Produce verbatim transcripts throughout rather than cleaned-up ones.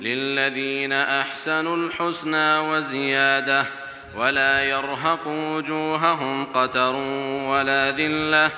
للذين أحسنوا الحسنى وزيادة ولا يرهق وجوههم قتر ولا ذلة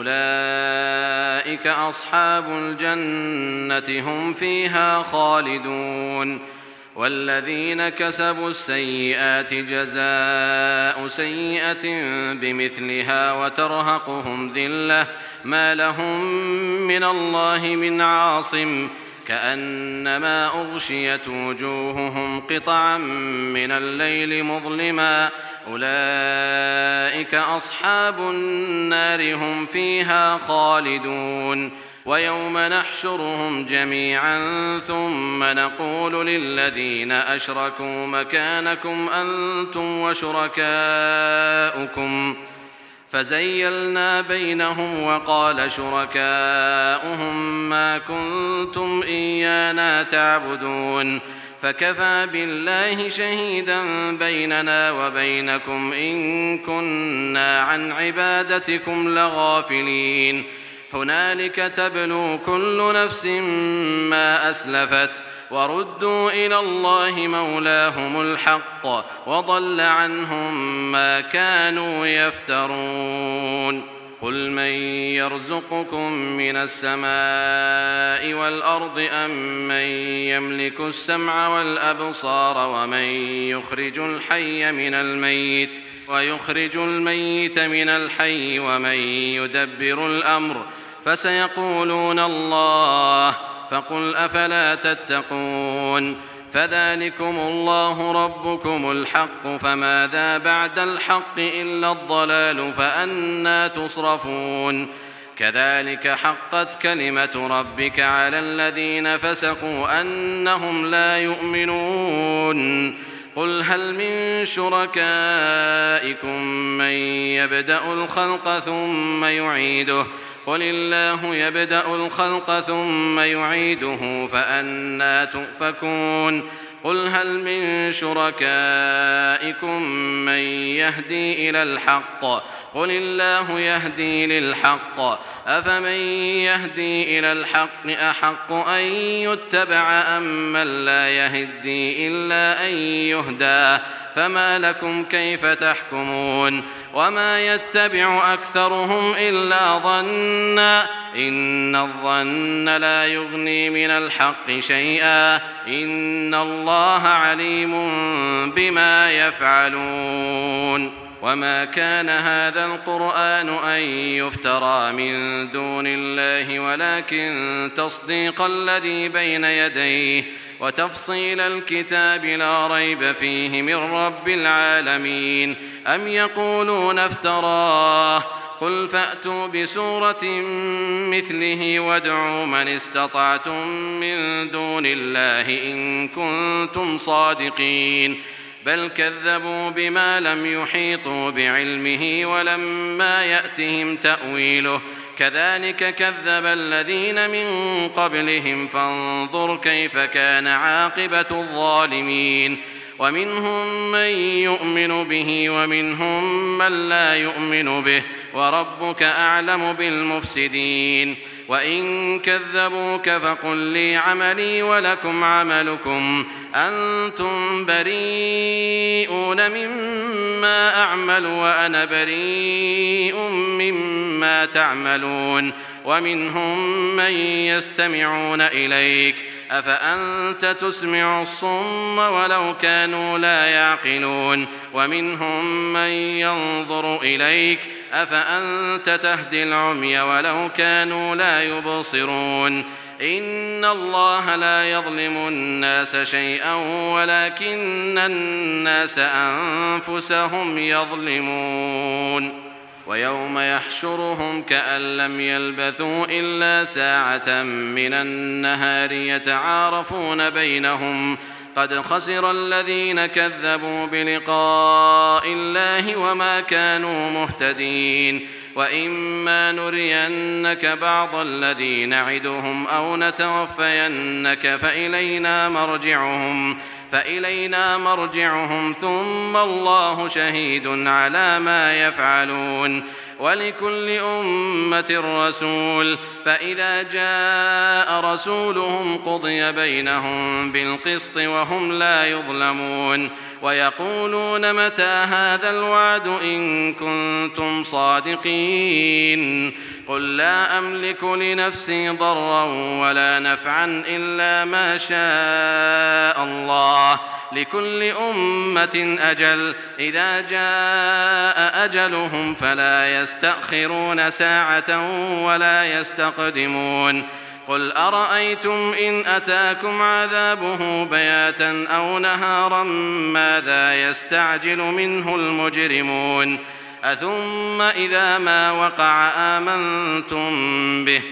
أولئك أصحاب الجنة هم فيها خالدون والذين كسبوا السيئات جزاء سيئة بمثلها وترهقهم ذلة ما لهم من الله من عاصم كأنما أغشيت وجوههم قطعا من الليل مظلما أولئك أصحاب النار هم فيها خالدون ويوم نحشرهم جميعا ثم نقول للذين أشركوا مكانكم أنتم وشركاؤكم فزيلنا بينهم وقال شركاؤهم ما كنتم إيانا تعبدون فكفى بالله شهيدا بيننا وبينكم إن كنا عن عبادتكم لغافلين هنالك تبلو كل نفس ما أسلفت وردوا إلى الله مولاهم الحق وضل عنهم ما كانوا يفترون قل من يرزقكم من السماء والأرض أم من يملك السمع والأبصار ومن يخرج الحي من الميت ويخرج الميت من الحي ومن يدبر الأمر فسيقولون الله فقل أفلا تتقون فذلكم الله ربكم الحق فماذا بعد الحق إلا الضلال فأنى تصرفون كذلك حقت كلمة ربك على الذين فسقوا أنهم لا يؤمنون قل هل من شركائكم من يبدأ الخلق ثم يعيده قل الله يبدأ الخلق ثم يعيده فأنى تؤفكون قل هل من شركائكم من يهدي إلى الحق قل الله يهدي للحق أفمن يهدي إلى الحق أحق أن يتبع أم من لا يهدي إلا أن يهدى فما لكم كيف تحكمون وما يتبع أكثرهم إلا ظنا إن الظن لا يغني من الحق شيئا إن الله عليم بما يفعلون وما كان هذا القرآن أن يفترى من دون الله ولكن تصديق الذي بين يديه وتفصيل الكتاب لا ريب فيه من رب العالمين أم يقولون افتراه قل فأتوا بسورة مثله وادعوا من استطعتم من دون الله إن كنتم صادقين بل كذبوا بما لم يحيطوا بعلمه ولما يأتهم تأويله كذلك كذب الذين من قبلهم فانظر كيف كان عاقبة الظالمين ومنهم من يؤمن به ومنهم من لا يؤمن به وربك أعلم بالمفسدين وإن كذبوك فقل لي عملي ولكم عملكم أنتم بريئون مما أعمل وأنا بريء مما تعملون ومنهم من يستمعون إليك أفأنت تسمع الصم ولو كانوا لا يعقلون ومنهم من ينظر إليك أفأنت تهدي العمي ولو كانوا لا يبصرون إن الله لا يظلم الناس شيئا ولكن الناس أنفسهم يظلمون ويوم يحشرهم كأن لم يلبثوا إلا ساعة من النهار يتعارفون بينهم قد خسر الذين كذبوا بلقاء الله وما كانوا مهتدين وإما نرينك بعض الذي نعدهم أو نتوفينك فإلينا مرجعهم فإلينا مرجعهم ثم الله شهيد على ما يفعلون ولكل أمة رسول، فإذا جاء رسولهم قضي بينهم بالقسط وهم لا يظلمون. ويقولون متى هذا الوعد إن كنتم صادقين؟ قل لا أملك لنفسي ضرا ولا نفعا إلا ما شاء الله، لكل أمة أجل، إذا جاء أجلهم فلا يستأخرون ساعة ولا يستقدمون. قل أرأيتم إن أتاكم عذابه بياتا أو نهارا ماذا يستعجل منه المجرمون؟ أثم إذا ما وقع آمنتم به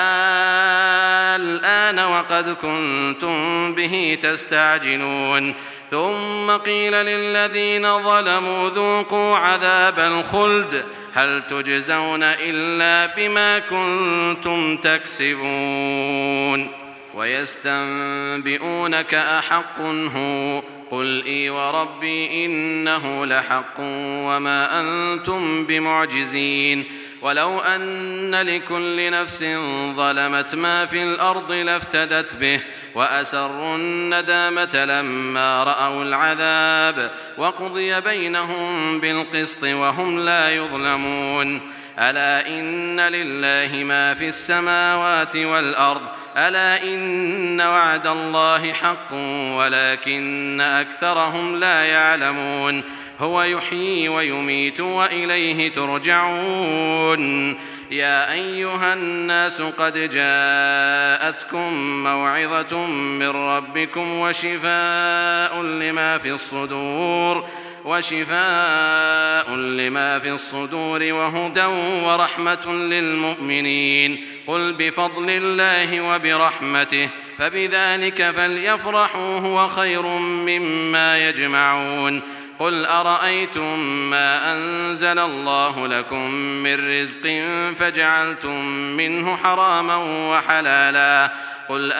الآن وقد كنتم به تستعجلون. ثم قيل للذين ظلموا ذوقوا عذاب الخلد هل تجزون إلا بما كنتم تكسبون. ويستنبئونك أحق هو؟ قل إي وربي إنه لحق وما أنتم بمعجزين. ولو أن لكل نفس ظلمت ما في الأرض لافتدت به وأسروا الندامة لما رأوا العذاب وقضي بينهم بالقسط وهم لا يظلمون. ألا إن لله ما في السماوات والأرض ألا إن وعد الله حق ولكن أكثرهم لا يعلمون. هو يحيي ويميت وإليه ترجعون. يا أيها الناس قد جاءتكم موعظة من ربكم وشفاء لما في الصدور وشفاء لما في الصدور وهدى ورحمة للمؤمنين. قل بفضل الله وبرحمته فبذلك فليفرحوا هو خير مما يجمعون. قل أرأيتم ما أنزل الله لكم من رزق فجعلتم منه حراما وحلالا قل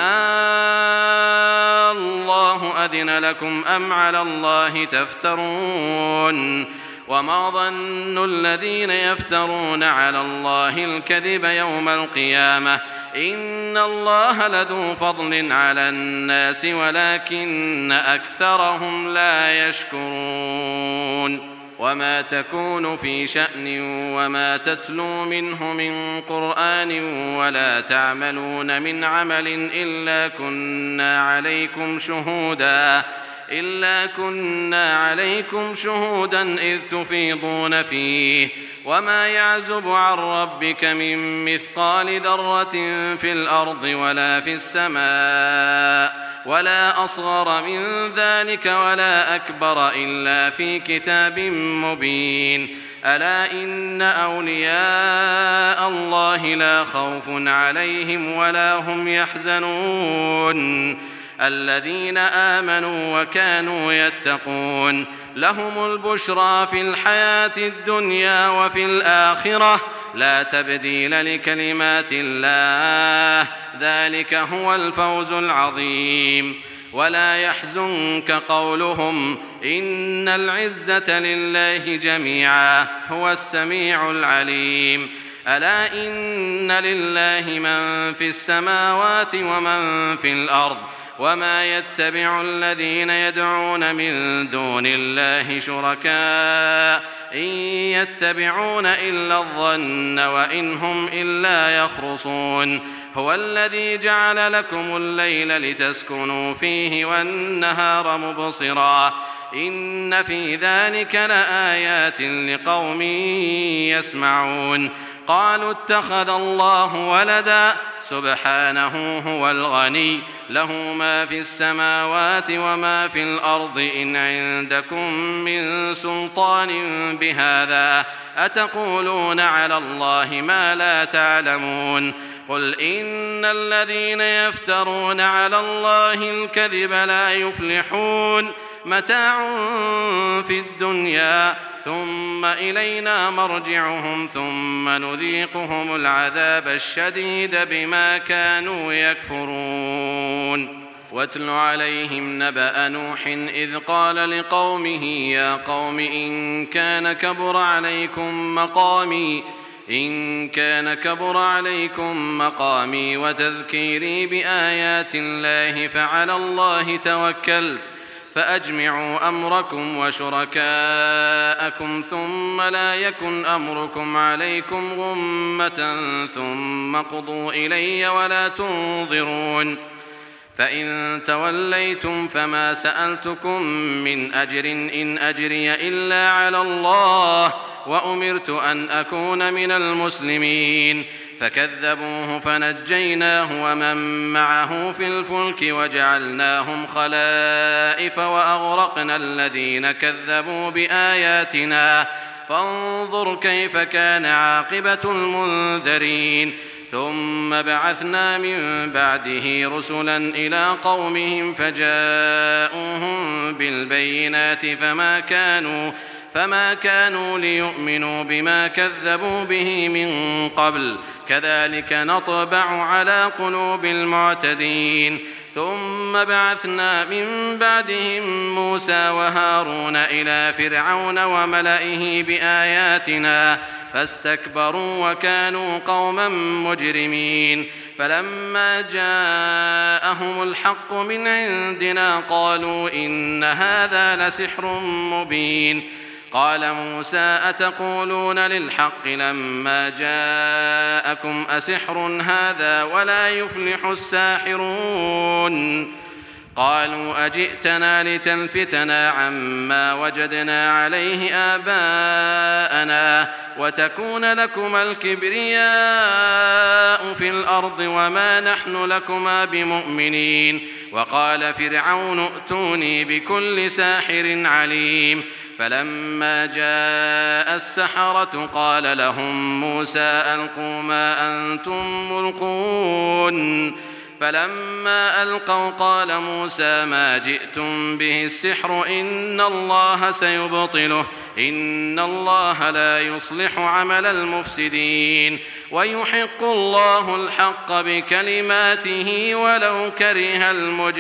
آه الله أذن لكم أم على الله تفترون. وما ظن الذين يفترون على الله الكذب يوم القيامة إن الله لذو فضل على الناس ولكن أكثرهم لا يشكرون. وما تكون في شأن وما تتلو منه من قرآن ولا تعملون من عمل إلا كنا عليكم شهودا إلا كنا عليكم شهودا إذ تفيضون فيه وما يعزب عن ربك من مثقال ذرة في الأرض ولا في السماء ولا أصغر من ذلك ولا أكبر إلا في كتاب مبين. ألا إن أولياء الله لا خوف عليهم ولا هم يحزنون الذين آمنوا وكانوا يتقون. لهم البشرى في الحياة الدنيا وفي الآخرة لا تبديل لكلمات الله ذلك هو الفوز العظيم. ولا يحزنك قولهم إن العزة لله جميعا هو السميع العليم. ألا إن لله من في السماوات ومن في الأرض وما يتبع الذين يدعون من دون الله شركاء إن يتبعون إلا الظن وإن هم إلا يخرصون. هو الذي جعل لكم الليل لتسكنوا فيه والنهار مبصرا إن في ذلك لآيات لقوم يسمعون. قالوا اتخذ الله ولدا سبحانه هو الغني له ما في السماوات وما في الأرض إن عندكم من سلطان بهذا أتقولون على الله ما لا تعلمون. قل إن الذين يفترون على الله الكذب لا يفلحون متاع في الدنيا ثم إلينا مرجعهم ثم نذيقهم العذاب الشديد بما كانوا يكفرون. واتل عليهم نبأ نوح إذ قال لقومه يا قوم إن كان كبر عليكم مقامي إن كان كبر عليكم مقامي وتذكيري بآيات الله فعلى الله توكلت فأجمعوا أمركم وشركاءكم ثم لا يكن أمركم عليكم غمة ثم قضوا إلي ولا تنظرون فإن توليتم فما سألتكم من أجر إن أجري إلا على الله وأمرت أن أكون من المسلمين فكذبوه فنجيناه ومن معه في الفلك وجعلناهم خلائف وأغرقنا الذين كذبوا بآياتنا فانظر كيف كان عاقبة المنذرين ثم بعثنا من بعده رسلا إلى قومهم فجاءوهم بالبينات فما كانوا فما كانوا ليؤمنوا بما كذبوا به من قبل كذلك نطبع على قلوب المعتدين ثم بعثنا من بعدهم موسى وهارون إلى فرعون وملئه بآياتنا فاستكبروا وكانوا قوما مجرمين فلما جاءهم الحق من عندنا قالوا إن هذا لسحر مبين قال موسى أتقولون للحق لما جاءكم أسحر هذا ولا يفلح الساحرون قالوا أجئتنا لتلفتنا عما وجدنا عليه آباءنا وتكون لكما الكبرياء في الأرض وما نحن لكما بمؤمنين وقال فرعون ائتوني بكل ساحر عليم فلما جاء السحرة قال لهم موسى ألقوا ما أنتم ملقون فلما ألقوا قال موسى ما جئتم به السحر إن الله سيبطله إن الله لا يصلح عمل المفسدين ويحق الله الحق بكلماته ولو كره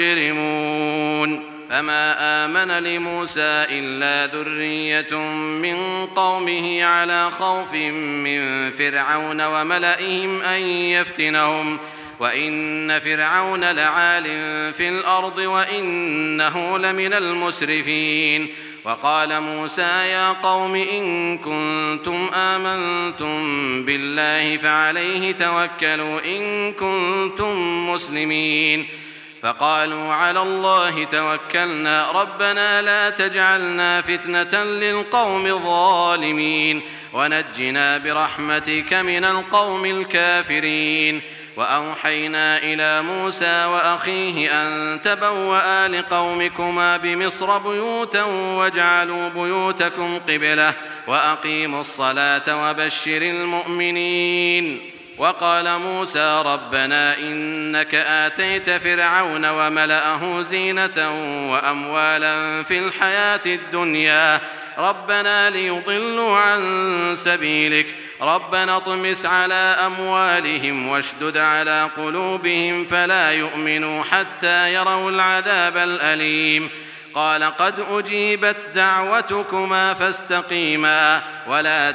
المجرمون فما آمن لموسى إلا ذرية من قومه على خوف من فرعون وملئهم أن يفتنهم وإن فرعون لعال في الأرض وإنه لمن المسرفين وقال موسى يا قوم إن كنتم آمنتم بالله فعليه توكلوا إن كنتم مسلمين فقالوا على الله توكلنا ربنا لا تجعلنا فتنة للقوم الظالمين ونجنا برحمتك من القوم الكافرين وأوحينا إلى موسى وأخيه أن تبوأ لقومكما بمصر بيوتا واجعلوا بيوتكم قبلة وأقيموا الصلاة وبشر المؤمنين وقال موسى ربنا إنك آتيت فرعون وملأه زينة وأموالا في الحياة الدنيا ربنا ليضلوا عن سبيلك ربنا اطمس على أموالهم واشدد على قلوبهم فلا يؤمنوا حتى يروا العذاب الأليم قال قد أجيبت دعوتكما فاستقيما ولا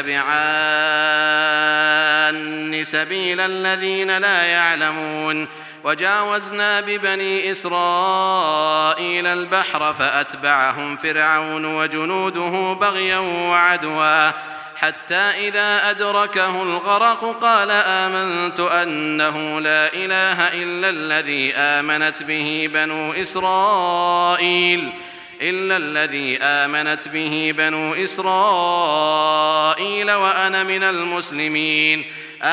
تتبعان سبيل الذين لا يعلمون وجاوزنا ببني إسرائيل البحر فأتبعهم فرعون وجنوده بغيا وعدوا حتى إذا أدركه الغرق قال آمنت أنه لا إله إلا الذي آمنت به بنو إسرائيل إلا الذي آمنت به بنو إسرائيل وأنا من المسلمين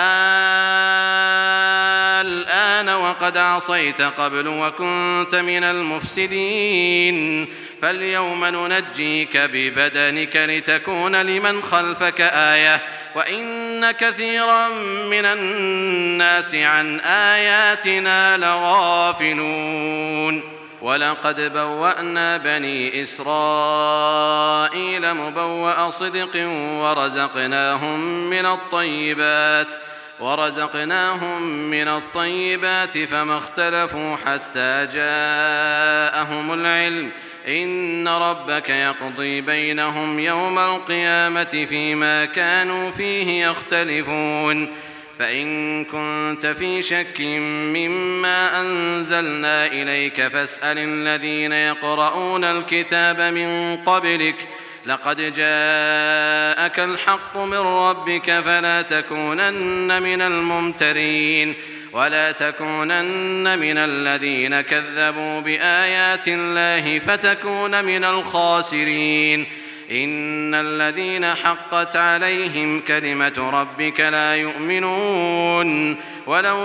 الآن وقد عصيت قبل وكنت من المفسدين فاليوم ننجيك ببدنك لتكون لمن خلفك آية وإن كثيرا من الناس عن آياتنا لغافلون ولقد بوأنا بني إسرائيل مبوأ صدق ورزقناهم من الطيبات ورزقناهم من الطيبات فما اختلفوا حتى جاءهم العلم إن ربك يقضي بينهم يوم القيامة فيما كانوا فيه يختلفون فإن كنت في شك مما أنزلنا إليك فاسأل الذين يقرؤون الكتاب من قبلك لقد جاءك الحق من ربك فلا تكونن من الممترين ولا تكونن من الذين كذبوا بآيات الله فتكون من الخاسرين إن الذين حقت عليهم كلمة ربك لا يؤمنون ولو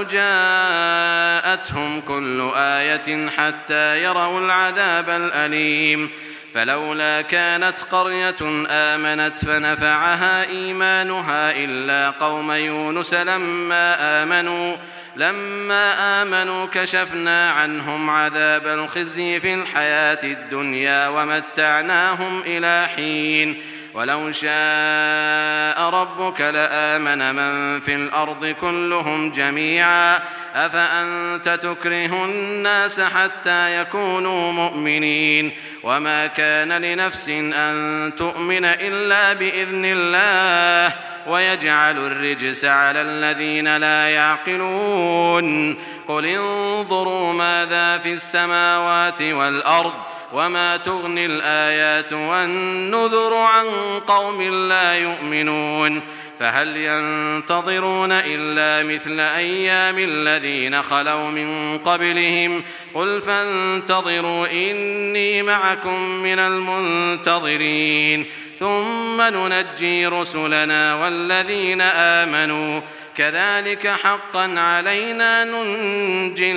جاءتهم كل آية حتى يروا العذاب الأليم فلولا كانت قرية آمنت فنفعها إيمانها إلا قوم يونس لما آمنوا لما آمنوا كشفنا عنهم عذاب الخزي في الحياة الدنيا ومتعناهم إلى حين ولو شاء ربك لآمن من في الأرض كلهم جميعا أفأنت تكره الناس حتى يكونوا مؤمنين وما كان لنفس أن تؤمن إلا بإذن الله ويجعل الرجس على الذين لا يعقلون قل انظروا ماذا في السماوات والأرض وما تغني الآيات والنذر عن قوم لا يؤمنون فهل ينتظرون إلا مثل أيام الذين خلوا من قبلهم قل فانتظروا إني معكم من المنتظرين ثم ننجي رسلنا والذين آمنوا كذلك حقا علينا ننجي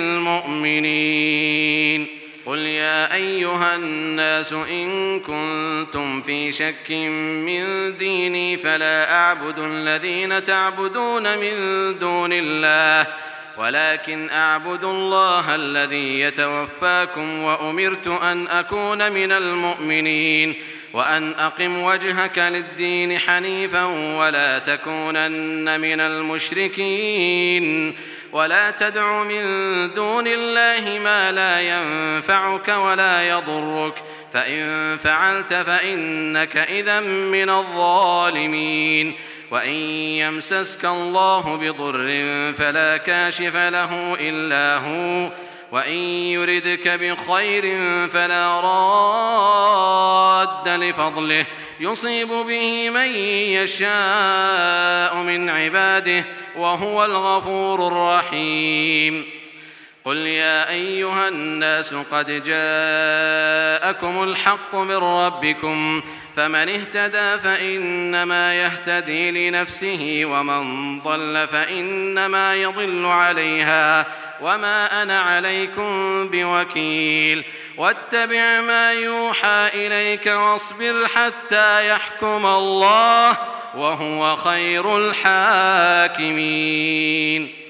المؤمنين قل يا أيها الناس إن كنتم في شك من ديني فلا أعبد الذين تعبدون من دون الله ولكن أعبد الله الذي يتوفاكم وأمرت أن أكون من المؤمنين وأن أقم وجهك للدين حنيفا ولا تكونن من المشركين ولا تدع من دون الله ما لا ينفعك ولا يضرك فإن فعلت فإنك إذا من الظالمين وإن يمسسك الله بضر فلا كاشف له إلا هو وإن يردك بخير فلا راد لفضله يصيب به من يشاء من عباده وهو الغفور الرحيم قل يا أيها الناس قد جاءكم الحق من ربكم فمن اهتدى فإنما يهتدي لنفسه ومن ضل فإنما يضل عليها وما أنا عليكم بوكيل واتبع ما يوحى إليك واصبر حتى يحكم الله وهو خير الحاكمين